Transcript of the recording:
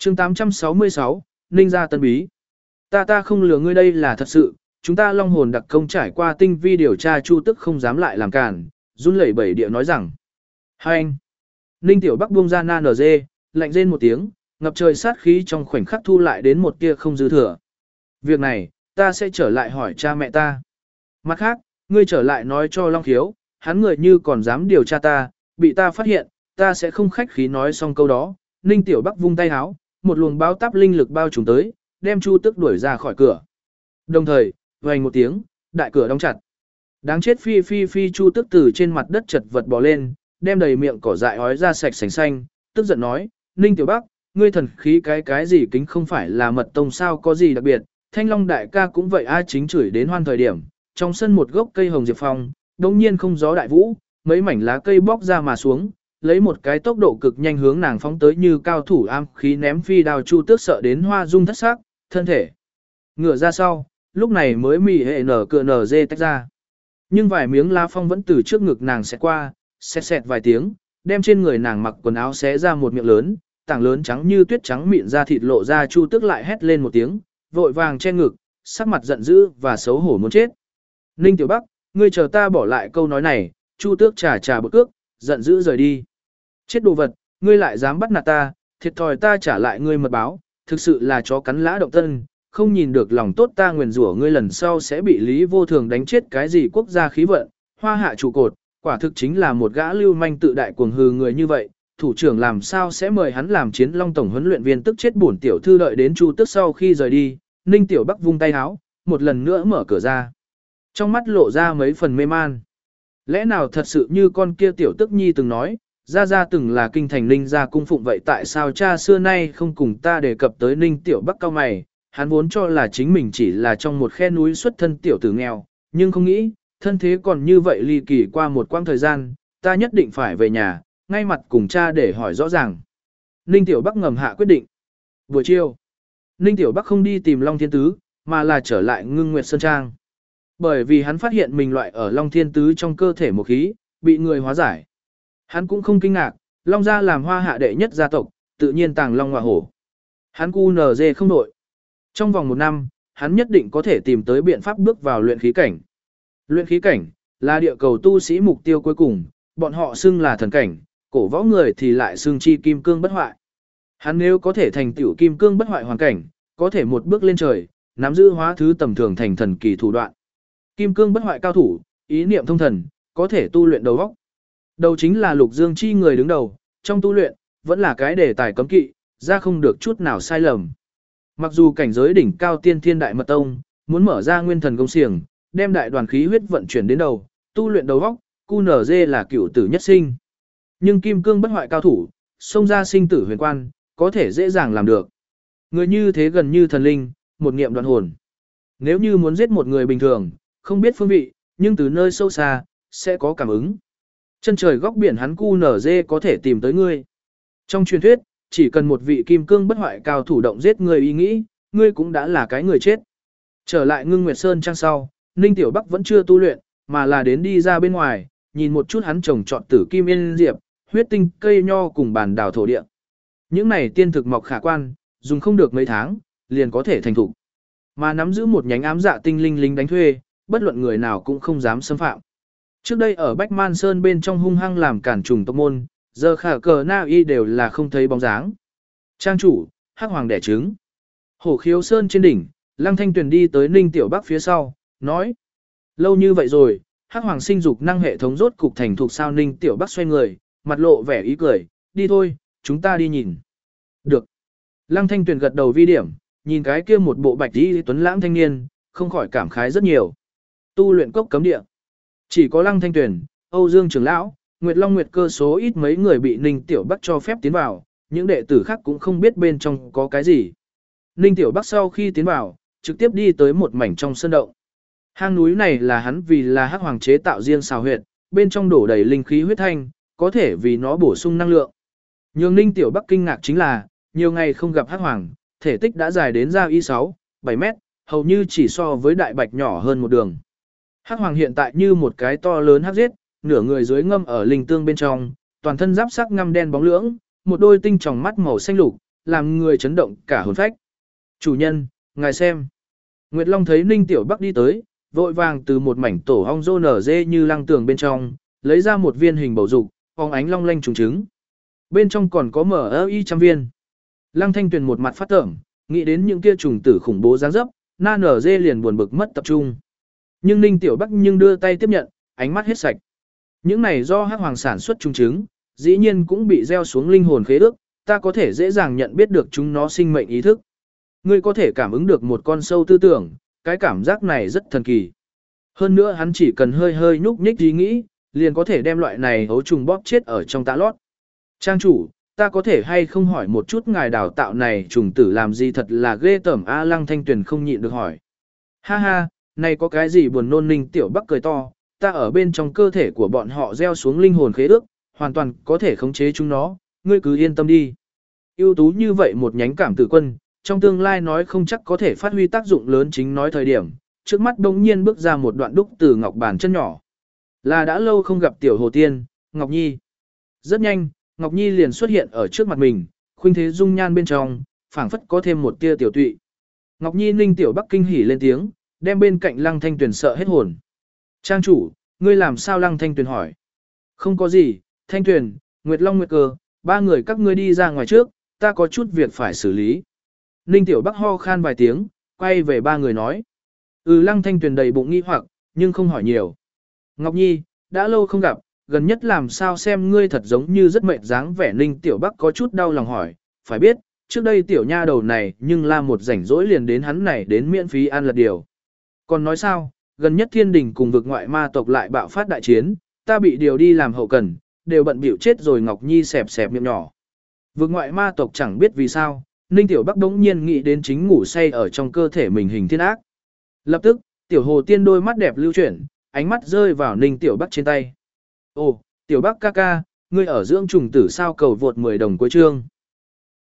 chương 866, Ninh gia tân bí. Ta không lừa ngươi, đây là thật sự, chúng ta long hồn đặc công trải qua tinh vi điều tra, Chu Tức không dám lại làm cản, run lẩy bẩy địa nói rằng. Hai anh. Ninh Tiểu Bắc buông ra na nở dê, lạnh rên một tiếng, ngập trời sát khí trong khoảnh khắc thu lại đến một tia không dư thừa. Việc này, ta sẽ trở lại hỏi cha mẹ ta. Mặt khác, ngươi trở lại nói cho Long Khiếu, hắn người như còn dám điều tra ta, bị ta phát hiện, ta sẽ không khách khí. Nói xong câu đó, Ninh Tiểu Bắc vung tay háo, một luồng báo táp linh lực bao trùm tới, đem Chu Tức đuổi ra khỏi cửa. Đồng thời, vang một tiếng, đại cửa đóng chặt. Đáng chết, phi Chu Tức từ trên mặt đất chật vật bò lên, đem đầy miệng cỏ dại ói ra sạch sành xanh, tức giận nói, Ninh Tiểu Bắc, ngươi thần khí cái gì kính không phải là mật tông sao, có gì đặc biệt, Thanh Long đại ca cũng vậy a. Chính chửi đến hoan thời điểm, trong sân một gốc cây hồng diệp phong, đống nhiên không gió đại vũ, mấy mảnh lá cây bóc ra mà xuống, lấy một cái tốc độ cực nhanh hướng nàng phóng tới như cao thủ am khí ném phi đao. Chu Tước sợ đến hoa dung thất sắc, thân thể ngửa ra sau, lúc này mới mỉ hệ nở dê tách ra. Nhưng vài miếng lá phong vẫn từ trước ngực nàng sẽ qua, xẹt vài tiếng, đem trên người nàng mặc quần áo xé ra một miệng lớn, tảng lớn trắng như tuyết trắng mịn da thịt lộ ra. Chu Tước lại hét lên một tiếng, vội vàng che ngực, sắc mặt giận dữ và xấu hổ muốn chết. Ninh Tiểu Bắc, ngươi chờ ta bỏ lại câu nói này. Chu Tước trà bực cước, giận dữ rời đi. Chết đồ vật, ngươi lại dám bắt nạt ta, thiệt thòi ta trả lại ngươi mật báo, thực sự là chó cắn lã động tân, không nhìn được lòng tốt ta nguyền rủa ngươi lần sau sẽ bị Lý Vô Thường đánh chết. Cái gì quốc gia khí vận, hoa hạ trụ cột, quả thực chính là một gã lưu manh tự đại cuồng hư người như vậy, thủ trưởng làm sao sẽ mời hắn làm Chiến Long tổng huấn luyện viên, tức chết bổn tiểu thư. Đợi đến Chu Tước sau khi rời đi, Ninh Tiểu Bắc vung tay háo, một lần nữa mở cửa ra. Trong mắt lộ ra mấy phần mê man. Lẽ nào thật sự như con kia tiểu Tức Nhi từng nói, Gia từng là kinh thành Ninh gia cung phụng, vậy tại sao cha xưa nay không cùng ta đề cập tới? Ninh Tiểu Bắc cao mày, hắn vốn cho là chính mình chỉ là trong một khe núi xuất thân tiểu tử nghèo, nhưng không nghĩ, thân thế còn như vậy ly kỳ. Qua một quãng thời gian, ta nhất định phải về nhà, ngay mặt cùng cha để hỏi rõ ràng. Ninh Tiểu Bắc ngầm hạ quyết định. Buổi chiều, Ninh Tiểu Bắc không đi tìm Long Thiên Tứ, mà là trở lại Ngưng Nguyệt Sơn Trang. Bởi vì hắn phát hiện mình loại ở Long Thiên Tứ trong cơ thể một khí, bị người hóa giải. Hắn cũng không kinh ngạc, Long gia làm hoa hạ đệ nhất gia tộc, tự nhiên tàng long ngọa hổ. Hắn QNZ không đổi. Trong vòng 1 năm, hắn nhất định có thể tìm tới biện pháp bước vào luyện khí cảnh. Luyện khí cảnh là địa cầu tu sĩ mục tiêu cuối cùng, bọn họ xưng là thần cảnh, cổ võ người thì lại xưng chi kim cương bất hoại. Hắn nếu có thể thành tựu kim cương bất hoại hoàn cảnh, có thể một bước lên trời, nắm giữ hóa thứ tầm thường thành thần kỳ thủ đoạn. Kim cương bất hoại cao thủ, ý niệm thông thần, có thể tu luyện đầu óc. Đầu chính là Lục Dương Chi người đứng đầu, trong tu luyện, vẫn là cái đề tài cấm kỵ, ra không được chút nào sai lầm. Mặc dù cảnh giới đỉnh cao tiên thiên đại mật tông, muốn mở ra nguyên thần công xiềng, đem đại đoàn khí huyết vận chuyển đến đầu, tu luyện đầu óc, QNZ là cửu tử nhất sinh. Nhưng kim cương bất hoại cao thủ, xông ra sinh tử huyền quan, có thể dễ dàng làm được. Người như thế gần như thần linh, một niệm đoạn hồn. Nếu như muốn giết một người bình thường, không biết phương vị, nhưng từ nơi sâu xa, sẽ có cảm ứng. Chân trời góc biển hắn QNZ có thể tìm tới ngươi. Trong truyền thuyết, chỉ cần một vị kim cương bất hoại cao thủ động giết người ý nghĩ, ngươi cũng đã là cái người chết. Trở lại Ngưng Nguyệt Sơn Trang sau, Ninh Tiểu Bắc vẫn chưa tu luyện, mà là đến đi ra bên ngoài, nhìn một chút hắn trồng trọt tử kim yên diệp, huyết tinh cây nho cùng bản đảo thổ địa. Những này tiên thực mọc khả quan, dùng không được mấy tháng, liền có thể thành thủ. Mà nắm giữ một nhánh ám dạ tinh linh lính đánh thuê, bất luận người nào cũng không dám xâm phạm. Trước đây ở Bách Man Sơn bên trong hung hăng làm cản trùng tộc môn, giờ khả cờ na y đều là không thấy bóng dáng. Trang chủ, Hắc Hoàng đẻ trứng. Hổ Khiếu Sơn trên đỉnh, Lăng Thanh Tuyền đi tới Ninh Tiểu Bắc phía sau, nói. Lâu như vậy rồi, Hắc Hoàng sinh dục năng hệ thống rốt cục thành thục sao? Ninh Tiểu Bắc xoay người, mặt lộ vẻ ý cười, đi thôi, chúng ta đi nhìn. Được. Lăng Thanh Tuyền gật đầu vi điểm, nhìn cái kia một bộ bạch y tuấn lãng thanh niên, không khỏi cảm khái rất nhiều. Tu luyện cốc cấm địa. Chỉ có Lăng Thanh Tuyền, Âu Dương trưởng lão, Nguyệt Long Nguyệt Cơ số ít mấy người bị Ninh Tiểu Bắc cho phép tiến vào, những đệ tử khác cũng không biết bên trong có cái gì. Ninh Tiểu Bắc sau khi tiến vào, trực tiếp đi tới một mảnh trong sơn động. Hang núi này là hắn vì là Hắc Hoàng chế tạo riêng xào huyệt, bên trong đổ đầy linh khí huyết thanh, có thể vì nó bổ sung năng lượng. Nhưng Ninh Tiểu Bắc kinh ngạc chính là, nhiều ngày không gặp Hắc Hoàng, thể tích đã dài đến ra y 6, 7 mét, hầu như chỉ so với đại bạch nhỏ hơn một đường. Hắc Hoàng hiện tại như một cái to lớn hắc giết, nửa người dưới ngâm ở linh tương bên trong, toàn thân giáp sắc ngăm đen bóng lưỡng, một đôi tinh tròng mắt màu xanh lục, làm người chấn động cả hồn phách. Chủ nhân, ngài xem. Nguyệt Long thấy Ninh Tiểu Bắc đi tới, vội vàng từ một mảnh tổ ong rô nở dê như lăng tường bên trong, lấy ra một viên hình bầu dục, phóng ánh long lanh trùng trứng. Bên trong còn có MI trăm viên. Lăng Thanh Tuyền một mặt phát tởm, nghĩ đến những kia trùng tử khủng bố dáng dấp, na nở dê liền buồn bực mất tập trung. Nhưng Ninh Tiểu Bắc đưa tay tiếp nhận, ánh mắt hết sạch. Những này do Hắc Hoàng sản xuất trùng trứng, dĩ nhiên cũng bị gieo xuống linh hồn khế ước, ta có thể dễ dàng nhận biết được chúng nó sinh mệnh ý thức. Ngươi có thể cảm ứng được một con sâu tư tưởng, cái cảm giác này rất thần kỳ. Hơn nữa hắn chỉ cần hơi hơi nhúc nhích ý nghĩ, liền có thể đem loại này ấu trùng bóp chết ở trong tã lót. Trang chủ, ta có thể hay không hỏi một chút ngài đào tạo này trùng tử làm gì thật là ghê tởm. A Lăng Thanh Tuyền không nhịn được hỏi. Ha ha, này có cái gì buồn nôn. Ninh Tiểu Bắc cười to, ta ở bên trong cơ thể của bọn họ gieo xuống linh hồn khế ước, hoàn toàn có thể khống chế chúng nó, ngươi cứ yên tâm đi. Ưu tú như vậy một nhánh cảm tử quân, trong tương lai nói không chắc có thể phát huy tác dụng lớn. Chính nói thời điểm, trước mắt đông nhiên bước ra một đoạn đúc từ ngọc bàn chân nhỏ. Là đã lâu không gặp tiểu hồ tiên, Ngọc Nhi. Rất nhanh, Ngọc Nhi liền xuất hiện ở trước mặt mình, khuynh thế dung nhan bên trong, phảng phất có thêm một tia tiểu tụy. Ngọc Nhi Ninh Tiểu Bắc kinh hỉ lên tiếng, đem bên cạnh Lăng Thanh Tuyền sợ hết hồn. Trang chủ, ngươi làm sao? Lăng Thanh Tuyền hỏi. Không có gì, Thanh Tuyền, Nguyệt Long Nguyệt Cơ, ba người các ngươi đi ra ngoài trước, ta có chút việc phải xử lý. Ninh Tiểu Bắc ho khan vài tiếng, quay về ba người nói. Lăng Thanh Tuyền đầy bụng nghi hoặc, nhưng không hỏi nhiều. Ngọc Nhi, đã lâu không gặp, gần nhất làm sao xem ngươi thật giống như rất mệt dáng vẻ. Ninh Tiểu Bắc có chút đau lòng hỏi, phải biết, trước đây tiểu nha đầu này nhưng là một rảnh rỗi liền đến hắn này đến miễn phí ăn lật điều. Còn nói sao, gần nhất thiên đình cùng vực ngoại ma tộc lại bạo phát đại chiến, ta bị điều đi làm hậu cần, đều bận bịu chết rồi. Ngọc Nhi xẹp xẹp miệng nhỏ. Vực ngoại ma tộc chẳng biết vì sao, Ninh Tiểu Bắc đống nhiên nghĩ đến chính ngủ say ở trong cơ thể mình hình thiên ác. Lập tức, tiểu hồ tiên đôi mắt đẹp lưu chuyển, ánh mắt rơi vào Ninh Tiểu Bắc trên tay. Ồ, Tiểu Bắc ca ca, ngươi ở dưỡng trùng tử sao? Cầu vượt 10 đồng cuối chương.